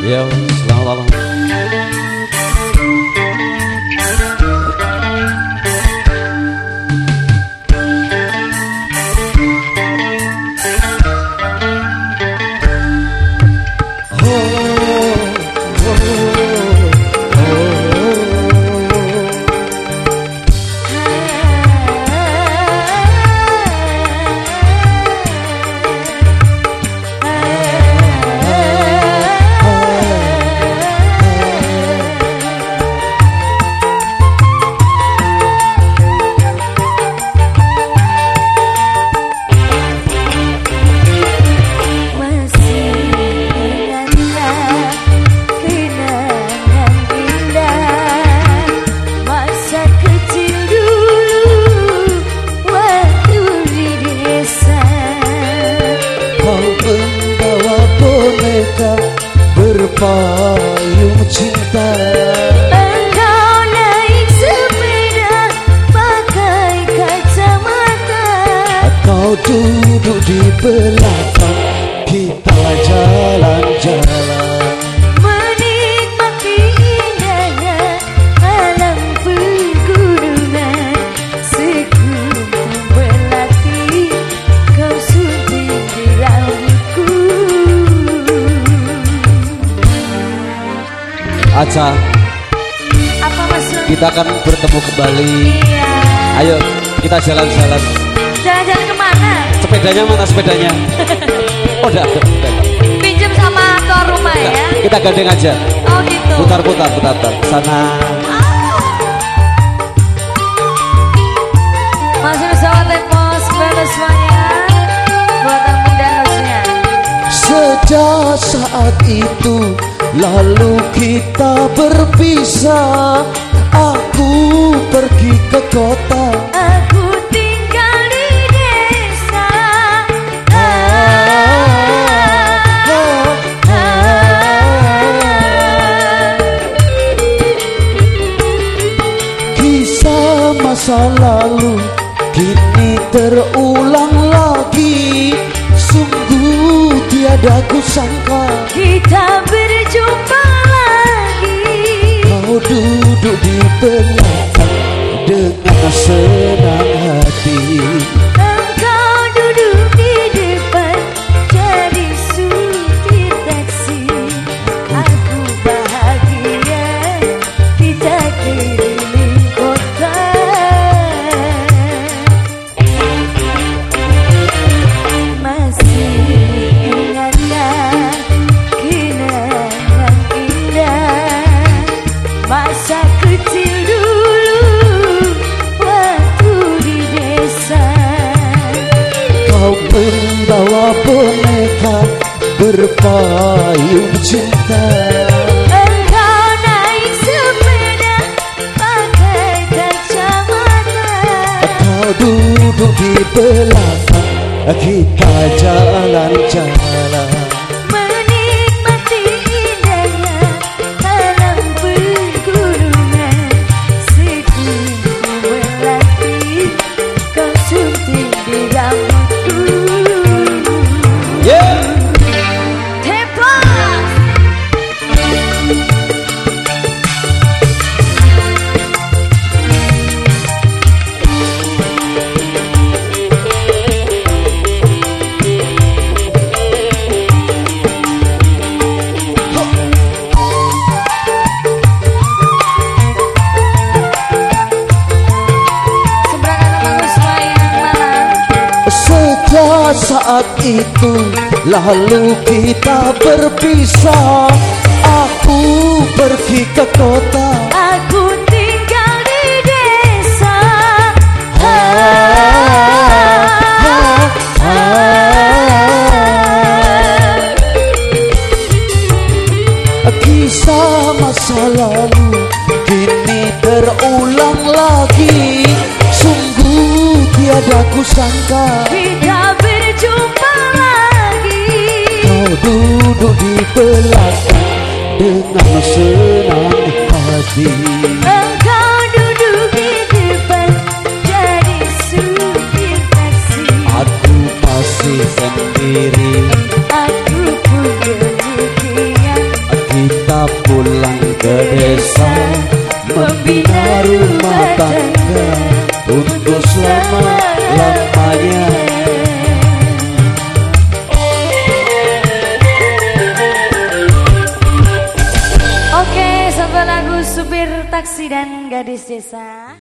Yo, selamat malam. Berpayung cinta, engkau naik sepeda pakai kacamata, kau duduk di belakang, kita jalan-jalan menikmati indahnya alam pegunungan. Sekuntum belati kau sunting di rambutku. Aca, Apa maksud? kita akan bertemu kembali. Iya. Ayo kita jalan-jalan. Jalan-jalan kemana? Sepedanya mana sepedanya? Oh, udah. Pinjam sama tuan rumah ya? Kita gandeng aja. Oh gitu. Putar sana. Masih bersama Tempos Baru semuanya. Buatan Bunda Nosnya. Sejak saat itu lalu kita berpisah. Aku pergi ke kota, Aku tinggal di desa. Kisah masa lalu kini terulang lagi. Sungguh tiada kusangka Kita berjumpa lagi. kau duduk di belakang dengan senang hati. Engkau duduk di depan jadi supir taksi. Aku bahagia kita keliling kota. Masih ingatkah kenangan indah masa kecil dulu waktu di desa. Kau membawa boneka berpayung cinta, Engkau naik sepeda pakai kacamata, kau duduk di belakang, kita jalan-jalan menikmati indahnya alam pegunungan. Sekuntum belati kau sunting di rambutku. Yeah. Tempos. Sejak saat itu lalu kita berpisah. Aku pergi ke kota, Aku tinggal di desa. kisah masa lalu kini terulang lagi. Sungguh tiada kusangka Kita berjumpa lagi. kau duduk di belakang dengan senang hati. Engkau duduk di depan jadi supir taksi. Aku masih sendiri, Aku pun demikian. pulang ke desa membina rumah tangga untuk selama-lamanya. Oke, satu lagu supir taksi dan gadis desa.